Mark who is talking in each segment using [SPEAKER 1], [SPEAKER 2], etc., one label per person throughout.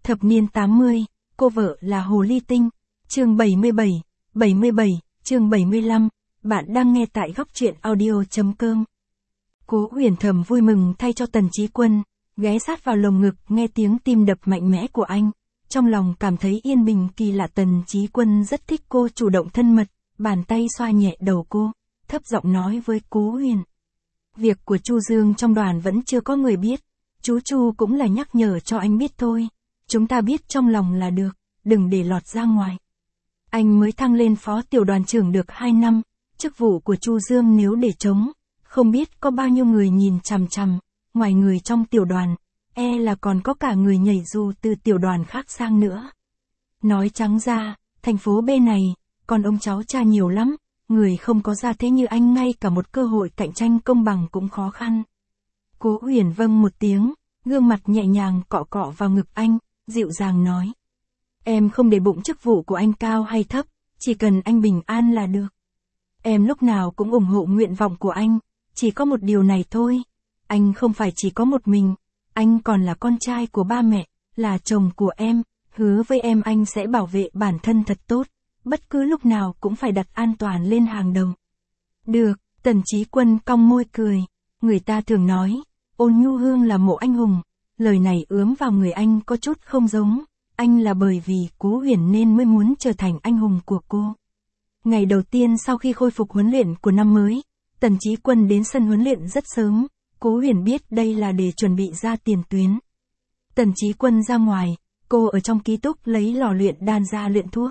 [SPEAKER 1] Thập niên 80, cô vợ là Hồ Ly Tinh, chương 77, chương 75, bạn đang nghe tại góc truyện audio.com. Cố Huyền thầm vui mừng thay cho Tần Chí Quân, ghé sát vào lồng ngực nghe tiếng tim đập mạnh mẽ của anh, trong lòng cảm thấy yên bình kỳ lạ. Tần Chí Quân rất thích cô chủ động thân mật, bàn tay xoa nhẹ đầu cô, thấp giọng nói với Cố Huyền. Việc của Chu Dương trong đoàn vẫn chưa có người biết, chú Chu cũng là nhắc nhở cho anh biết thôi, chúng ta biết trong lòng là được, đừng để lọt ra ngoài. Anh mới thăng lên phó tiểu đoàn trưởng được 2 năm, chức vụ của Chu Dương nếu để trống, không biết có bao nhiêu người nhìn chằm chằm, ngoài người trong tiểu đoàn, là còn có cả người nhảy dù từ tiểu đoàn khác sang nữa. Nói trắng ra, thành phố B này, còn ông cháu cha nhiều lắm, người không có gia thế như anh ngay cả một cơ hội cạnh tranh công bằng cũng khó khăn. Cố Huyền vâng một tiếng, gương mặt nhẹ nhàng cọ cọ vào ngực anh, dịu dàng nói. Em không để bụng chức vụ của anh cao hay thấp, chỉ cần anh bình an là được. Em lúc nào cũng ủng hộ nguyện vọng của anh, chỉ có một điều này thôi. Anh không phải chỉ có một mình, anh còn là con trai của ba mẹ, là chồng của em, hứa với em anh sẽ bảo vệ bản thân thật tốt, bất cứ lúc nào cũng phải đặt an toàn lên hàng đầu. Được, Tần Chí Quân cong môi cười, người ta thường nói, Ôn Nhu Hương là mộ anh hùng, lời này ướm vào người anh có chút không giống, anh là bởi vì Cố Huyền nên mới muốn trở thành anh hùng của cô. Ngày đầu tiên sau khi khôi phục huấn luyện của năm mới, Tần Chí Quân đến sân huấn luyện rất sớm, Cố Huyền biết đây là để chuẩn bị ra tiền tuyến. Tần Chí Quân ra ngoài, cô ở trong ký túc lấy lò luyện đan ra luyện thuốc.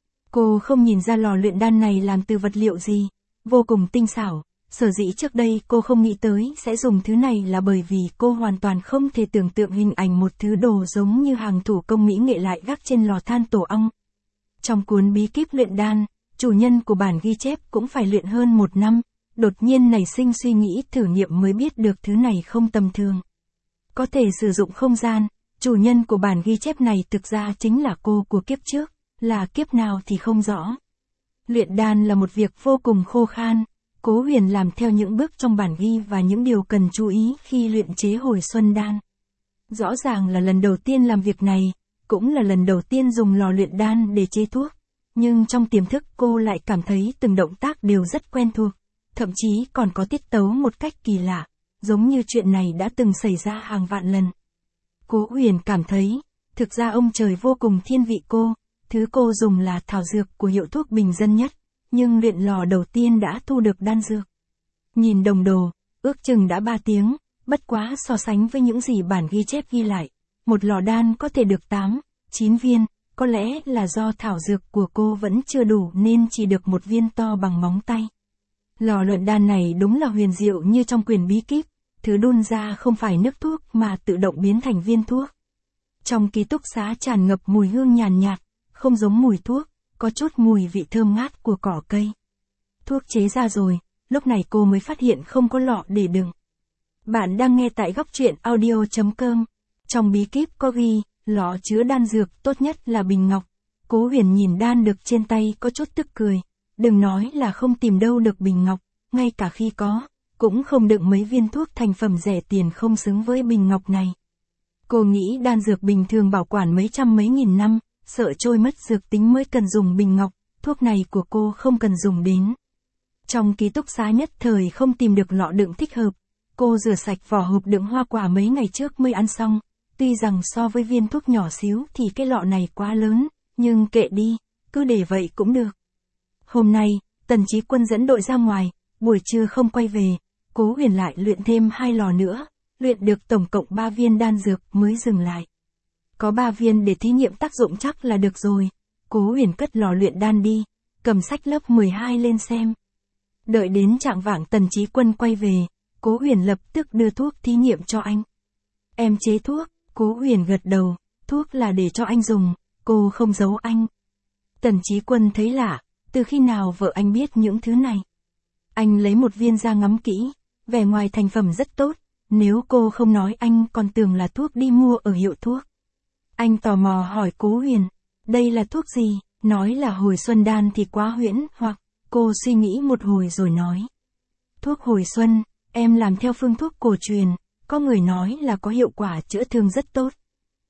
[SPEAKER 1] Cô không nhìn ra lò luyện đan này làm từ vật liệu gì, vô cùng tinh xảo, sở dĩ trước đây cô không nghĩ tới sẽ dùng thứ này là bởi vì cô hoàn toàn không thể tưởng tượng hình ảnh một thứ đồ giống như hàng thủ công mỹ nghệ lại gác trên lò than tổ ong. Trong cuốn bí kíp luyện đan, chủ nhân của bản ghi chép cũng phải luyện hơn 1 năm, đột nhiên nảy sinh suy nghĩ thử nghiệm mới biết được thứ này không tầm thường. Có thể sử dụng không gian, chủ nhân của bản ghi chép này thực ra chính là cô của kiếp trước, là kiếp nào thì không rõ. Luyện đan là một việc vô cùng khô khan, Cố Huyền làm theo những bước trong bản ghi và những điều cần chú ý khi luyện chế hồi xuân đan. Rõ ràng là lần đầu tiên làm việc này, cũng là lần đầu tiên dùng lò luyện đan để chế thuốc, nhưng trong tiềm thức cô lại cảm thấy từng động tác đều rất quen thuộc, thậm chí còn có tiết tấu một cách kỳ lạ, giống như chuyện này đã từng xảy ra hàng vạn lần. Cố Huyền cảm thấy, thực ra ông trời vô cùng thiên vị cô, thứ cô dùng là thảo dược của hiệu thuốc bình dân nhất, nhưng luyện lò đầu tiên đã thu được đan dược. Nhìn đồng đồ, ước chừng đã 3 tiếng, bất quá so sánh với những gì bản ghi chép ghi lại, một lò đan có thể được 8, 9 viên, có lẽ là do thảo dược của cô vẫn chưa đủ nên chỉ được 1 viên to bằng móng tay. Lò luyện đan này đúng là huyền diệu như trong quyển bí kíp, thứ đun ra không phải nước thuốc mà tự động biến thành viên thuốc. Trong ký túc xá tràn ngập mùi hương nhàn nhạt, không giống mùi thuốc, có chút mùi vị thơm ngát của cỏ cây. Thuốc chế ra rồi, lúc này cô mới phát hiện không có lọ để đựng. Bạn đang nghe tại góc truyện audio.com. Trong bí kíp có ghi, lọ chứa đan dược tốt nhất là bình ngọc. Cố Huyền nhìn đan được trên tay có chút tức cười. Đừng nói là không tìm đâu được bình ngọc, ngay cả khi có, cũng không đựng mấy viên thuốc thành phẩm rẻ tiền không xứng với bình ngọc này. Cô nghĩ đan dược bình thường bảo quản mấy trăm mấy nghìn năm, sợ trôi mất dược tính mới cần dùng bình ngọc, thuốc này của cô không cần dùng đến. Trong ký túc xá nhất thời không tìm được lọ đựng thích hợp, cô rửa sạch vỏ hộp đựng hoa quả mấy ngày trước mới ăn xong, tuy rằng so với viên thuốc nhỏ xíu thì cái lọ này quá lớn, nhưng kệ đi, cứ để vậy cũng được. Hôm nay, Tần Chí Quân dẫn đội ra ngoài, buổi trưa không quay về, Cố Huyền lại luyện thêm 2 lò nữa, luyện được tổng cộng 3 viên đan dược mới dừng lại. Có 3 viên để thí nghiệm tác dụng chắc là được rồi. Cố Huyền cất lò luyện đan đi, cầm sách lớp 12 lên xem. Đợi đến chạng vạng Tần Chí Quân quay về, Cố Huyền lập tức đưa thuốc thí nghiệm cho anh. Em chế thuốc, Cố Huyền gật đầu, thuốc là để cho anh dùng, cô không giấu anh. Tần Chí Quân thấy lạ, từ khi nào vợ anh biết những thứ này? Anh lấy 1 viên ra ngắm kỹ, vẻ ngoài thành phẩm rất tốt, nếu cô không nói anh còn tưởng là thuốc đi mua ở hiệu thuốc. Anh tò mò hỏi Cố Huyền, đây là thuốc gì? Nói là hồi xuân đan thì quá huyễn, hoặc, cô suy nghĩ một hồi rồi nói. Thuốc hồi xuân, em làm theo phương thuốc cổ truyền, có người nói là có hiệu quả chữa thương rất tốt.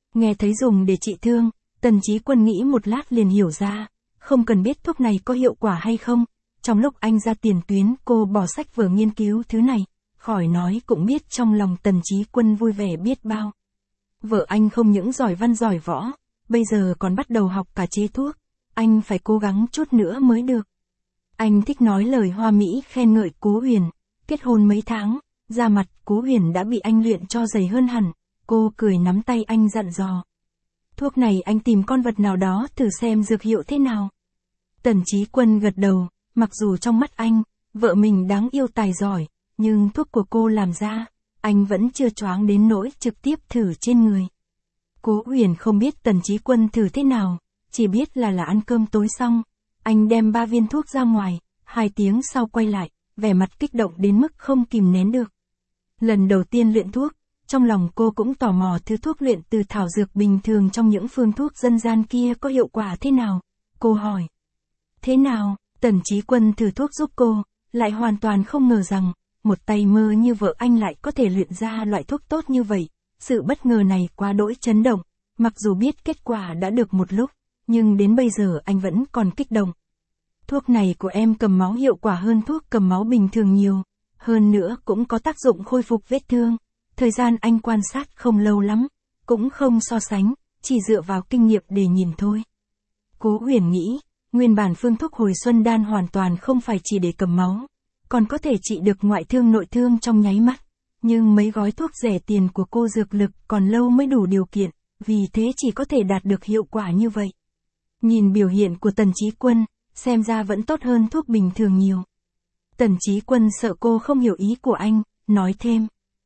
[SPEAKER 1] Nghe thấy dùng để trị thương, Tần Chí Quân nghĩ một lát liền hiểu ra, không cần biết thuốc này có hiệu quả hay không. Trong lúc anh ra tiền tuyến, cô bỏ sách vở nghiên cứu thứ này, khỏi nói cũng biết trong lòng Tần Chí Quân vui vẻ biết bao. Vợ anh không những giỏi văn giỏi võ, bây giờ còn bắt đầu học cả chế thuốc, anh phải cố gắng chút nữa mới được. Anh thích nói lời hoa mỹ khen ngợi Cố Huyền, kết hôn mấy tháng, da mặt Cố Huyền đã bị anh luyện cho dày hơn hẳn, cô cười nắm tay anh dặn dò. Thuốc này anh tìm con vật nào đó thử xem dược hiệu thế nào. Tần Chí Quân gật đầu, mặc dù trong mắt anh, vợ mình đáng yêu tài giỏi, nhưng thuốc của cô làm ra, anh vẫn chưa choáng đến nỗi trực tiếp thử trên người. Cố Huyền không biết Tần Chí Quân thử thế nào, chỉ biết là ăn cơm tối xong, anh đem 3 viên thuốc ra ngoài, 2 tiếng sau quay lại, vẻ mặt kích động đến mức không kìm nén được. Lần đầu tiên luyện thuốc, trong lòng cô cũng tò mò thứ thuốc luyện từ thảo dược bình thường trong những phương thuốc dân gian kia có hiệu quả thế nào. Cô hỏi. Thế nào? Tần Chí Quân thử thuốc giúp cô, lại hoàn toàn không ngờ rằng, một tay mơ như vợ anh lại có thể luyện ra loại thuốc tốt như vậy. Sự bất ngờ này quá đỗi chấn động, mặc dù biết kết quả đã được một lúc, nhưng đến bây giờ anh vẫn còn kích động. Thuốc này của em cầm máu hiệu quả hơn thuốc cầm máu bình thường nhiều, hơn nữa cũng có tác dụng khôi phục vết thương. Thời gian anh quan sát không lâu lắm, cũng không so sánh, chỉ dựa vào kinh nghiệm để nhìn thôi. Cố Huyền nghĩ, nguyên bản phương thuốc hồi xuân đan hoàn toàn không phải chỉ để cầm máu, còn có thể trị được ngoại thương nội thương trong nháy mắt. Nhưng mấy gói thuốc rẻ tiền của cô dược lực còn lâu mới đủ điều kiện, vì thế chỉ có thể đạt được hiệu quả như vậy. Nhìn biểu hiện của Tần Chí Quân, xem ra vẫn tốt hơn thuốc bình thường nhiều. Tần Chí Quân sợ cô không hiểu ý của anh, nói thêm.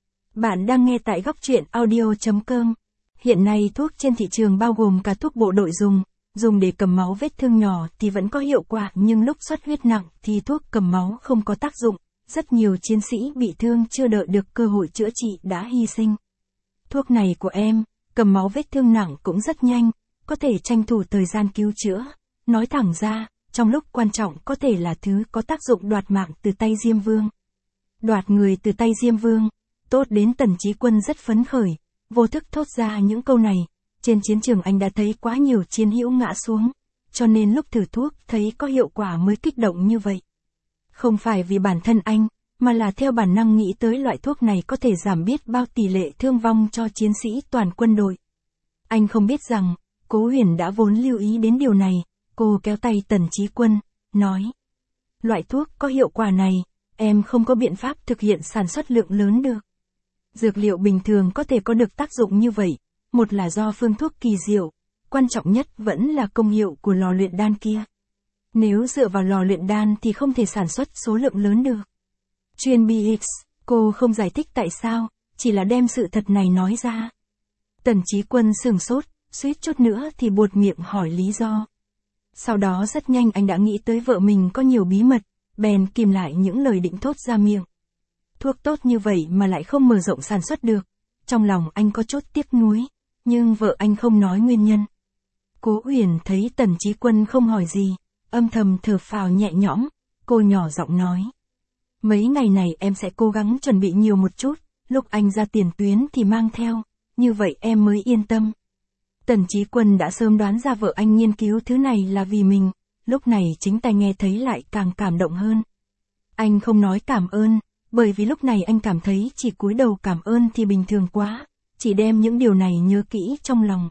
[SPEAKER 1] Bạn đang nghe tại góc truyện audio.com. Hiện nay thuốc trên thị trường bao gồm cả thuốc bộ đội dùng để cầm máu vết thương nhỏ thì vẫn có hiệu quả, nhưng lúc xuất huyết nặng thì thuốc cầm máu không có tác dụng. Rất nhiều chiến sĩ bị thương chưa đợi được cơ hội chữa trị đã hy sinh. Thuốc này của em, cầm máu vết thương nặng cũng rất nhanh, có thể tranh thủ thời gian cứu chữa. Nói thẳng ra, trong lúc quan trọng có thể là thứ có tác dụng đoạt mạng từ tay Diêm Vương. Đoạt người từ tay Diêm Vương, tốt đến Tần Chí Quân rất phấn khởi, vô thức thốt ra những câu này. Trên chiến trường anh đã thấy quá nhiều chiến hữu ngã xuống, cho nên lúc thử thuốc thấy có hiệu quả mới kích động như vậy. Không phải vì bản thân anh, mà là theo bản năng nghĩ tới loại thuốc này có thể giảm biết bao tỷ lệ thương vong cho chiến sĩ toàn quân đội. Anh không biết rằng, Cố Huyền đã vốn lưu ý đến điều này, cô kéo tay Tần Chí Quân, nói. Loại thuốc có hiệu quả này, em không có biện pháp thực hiện sản xuất lượng lớn được. Dược liệu bình thường có thể có được tác dụng như vậy, một là do phương thuốc kỳ diệu, quan trọng nhất vẫn là công hiệu của lò luyện đan kia. Nếu dựa vào lò luyện đan thì không thể sản xuất số lượng lớn được. Chuyên BX, cô không giải thích tại sao, chỉ là đem sự thật này nói ra. Tần Chí Quân sửng sốt, suýt chút nữa thì buột miệng hỏi lý do. Sau đó rất nhanh anh đã nghĩ tới vợ mình có nhiều bí mật, bèn kìm lại những lời định thốt ra miệng. Thuốc tốt như vậy mà lại không mở rộng sản xuất được. Trong lòng anh có chút tiếc nuối, nhưng vợ anh không nói nguyên nhân. Cố Huyền thấy Tần Chí Quân không hỏi gì, âm thầm thở phào nhẹ nhõm, cô nhỏ giọng nói. Mấy ngày này em sẽ cố gắng chuẩn bị nhiều một chút, lúc anh ra tiền tuyến thì mang theo, như vậy em mới yên tâm. Tần Chí Quân đã sớm đoán ra vợ anh nghiên cứu thứ này là vì mình, lúc này chính tai nghe thấy lại càng cảm động hơn. Anh không nói cảm ơn, bởi vì lúc này anh cảm thấy chỉ cúi đầu cảm ơn thì bình thường quá, chỉ đem những điều này nhớ kỹ trong lòng.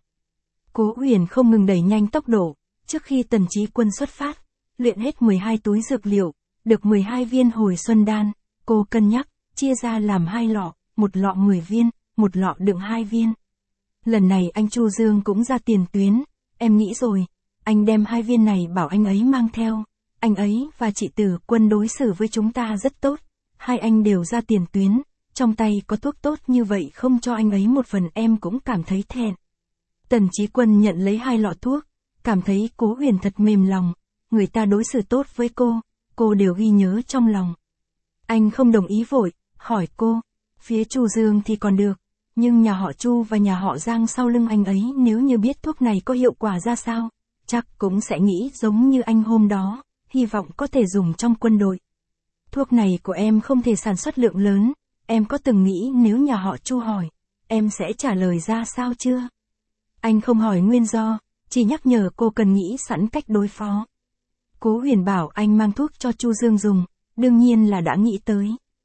[SPEAKER 1] Cố Huyền không ngừng đẩy nhanh tốc độ, trước khi Tần Chí Quân xuất phát, luyện hết 12 túi dược liệu, được 12 viên hồi xuân đan, cô cân nhắc, chia ra làm 2 lọ, một lọ 10 viên, một lọ đựng 2 viên. Lần này anh Chu Dương cũng ra tiền tuyến, em nghĩ rồi, anh đem 2 viên này bảo anh ấy mang theo, anh ấy và chị Tử Quân đối xử với chúng ta rất tốt, hai anh đều ra tiền tuyến, trong tay có thuốc tốt như vậy không cho anh ấy một phần em cũng cảm thấy thẹn. Tần Chí Quân nhận lấy 2 lọ thuốc, cảm thấy Cố Huyền thật mềm lòng, người ta đối xử tốt với cô đều ghi nhớ trong lòng. Anh không đồng ý vội, hỏi cô, phía Chu Dương thì còn được, nhưng nhà họ Chu và nhà họ Giang sau lưng anh ấy nếu như biết thuốc này có hiệu quả ra sao, chắc cũng sẽ nghĩ giống như anh hôm đó, hy vọng có thể dùng trong quân đội. Thuốc này của em không thể sản xuất lượng lớn, em có từng nghĩ nếu nhà họ Chu hỏi, em sẽ trả lời ra sao chưa? Anh không hỏi nguyên do, chỉ nhắc nhở cô cần nghĩ sẵn cách đối phó. Cố Huyền bảo anh mang thuốc cho Chu Dương dùng, đương nhiên là đã nghĩ tới.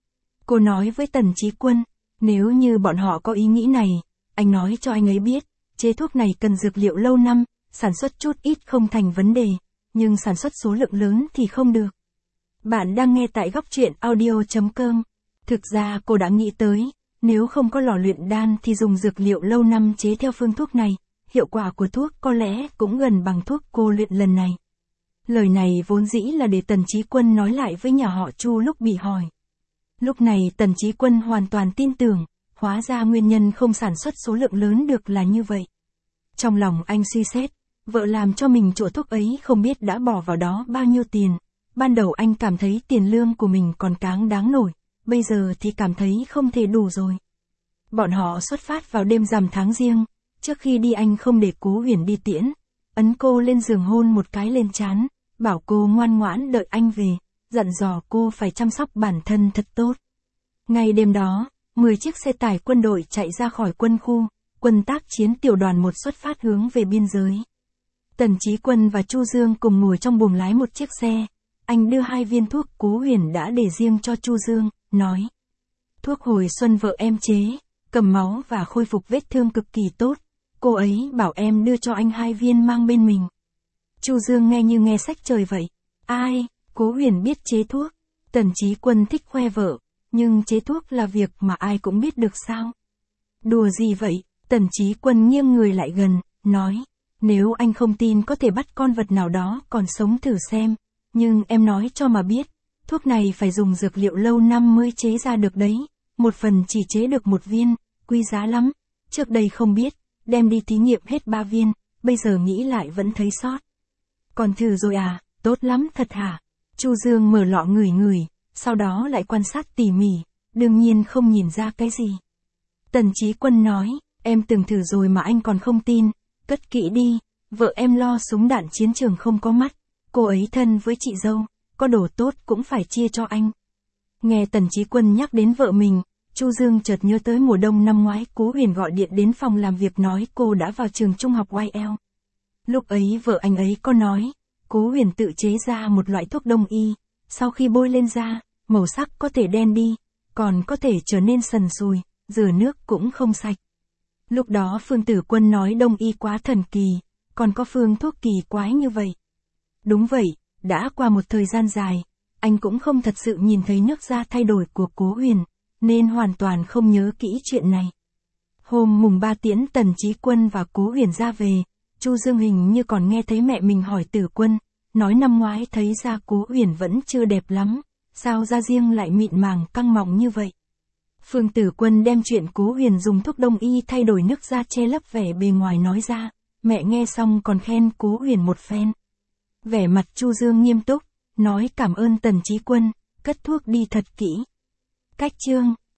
[SPEAKER 1] Cô nói với Tần Chí Quân, nếu như bọn họ có ý nghĩ này, anh nói cho anh ấy biết, chế thuốc này cần dược liệu lâu năm, sản xuất chút ít không thành vấn đề, nhưng sản xuất số lượng lớn thì không được. Bạn đang nghe tại góc truyện audio.com. Thực ra cô đã nghĩ tới, nếu không có lò luyện đan thì dùng dược liệu lâu năm chế theo phương thuốc này, hiệu quả của thuốc có lẽ cũng gần bằng thuốc cô luyện lần này. Lời này vốn dĩ là để Tần Chí Quân nói lại với nhà họ Chu lúc bị hỏi. Lúc này Tần Chí Quân hoàn toàn tin tưởng, hóa ra nguyên nhân không sản xuất số lượng lớn được là như vậy. Trong lòng anh suy xét, vợ làm cho mình chỗ thuốc ấy không biết đã bỏ vào đó bao nhiêu tiền. Ban đầu anh cảm thấy tiền lương của mình còn cáng đáng nổi, bây giờ thì cảm thấy không thể đủ rồi. Bọn họ xuất phát vào đêm rằm tháng Giêng, trước khi đi anh không để Cố Huyền đi tiễn, ấn cô lên giường hôn một cái lên trán, bảo cô ngoan ngoãn đợi anh về, dặn dò cô phải chăm sóc bản thân thật tốt. Ngay đêm đó, 10 chiếc xe tải quân đội chạy ra khỏi quân khu, quân tác chiến tiểu đoàn 1 xuất phát hướng về biên giới. Tần Chí Quân và Chu Dương cùng ngồi trong buồng lái một chiếc xe, anh đưa 2 viên thuốc Cố Huyền đã để riêng cho Chu Dương, nói. Thuốc hồi xuân vợ em chế, cầm máu và khôi phục vết thương cực kỳ tốt, cô ấy bảo em đưa cho anh 2 viên mang bên mình. Chu Dương nghe như nghe sách trời vậy. Ai, Cố Huyền biết chế thuốc. Tần Chí Quân thích khoe vợ, nhưng chế thuốc là việc mà ai cũng biết được sao? Đùa gì vậy? Tần Chí Quân nghiêng người lại gần, nói. Nếu anh không tin có thể bắt con vật nào đó còn sống thử xem, nhưng em nói cho mà biết, thuốc này phải dùng dược liệu lâu năm mới chế ra được đấy, một phần chỉ chế được 1 viên, quý giá lắm, trước đây không biết, đem đi thí nghiệm hết 3 viên, bây giờ nghĩ lại vẫn thấy sót. Còn thử rồi à, tốt lắm thật hả? Chu Dương mở lọ ngửi ngửi, sau đó lại quan sát tỉ mỉ, đương nhiên không nhìn ra cái gì. Tần Chí Quân nói, em từng thử rồi mà anh còn không tin, cất kỹ đi, vợ em lo súng đạn chiến trường không có mắt, cô ấy thân với chị dâu, có đồ tốt cũng phải chia cho anh. Nghe Tần Chí Quân nhắc đến vợ mình, Chu Dương chợt nhớ tới mùa đông năm ngoái Cố Huyền gọi điện đến phòng làm việc nói cô đã vào trường trung học YL. Lúc ấy vợ anh ấy có nói, Cố Huyền tự chế ra một loại thuốc đông y, sau khi bôi lên da, màu sắc có thể đen đi, còn có thể trở nên sần sùi, rửa nước cũng không sạch. Lúc đó Phương Tử Quân nói đông y quá thần kỳ, còn có phương thuốc kỳ quái như vậy. Đúng vậy, đã qua một thời gian dài, anh cũng không thật sự nhìn thấy nước da thay đổi của Cố Huyền, nên hoàn toàn không nhớ kỹ chuyện này. Hôm mùng 3 tiễn Tần Chí Quân và Cố Huyền ra về, Chu Dương hình như còn nghe thấy mẹ mình hỏi Tử Quân, nói năm ngoái thấy da Cố Huyền vẫn chưa đẹp lắm, sao da riêng lại mịn màng căng mọng như vậy. Phương Tử Quân đem chuyện Cố Huyền dùng thuốc đông y thay đổi nước da che lấp vẻ bề ngoài nói ra, mẹ nghe xong còn khen Cố Huyền một phen. Vẻ mặt Chu Dương nghiêm túc, nói cảm ơn Tần Chí Quân, cất thuốc đi thật kỹ. Cách chương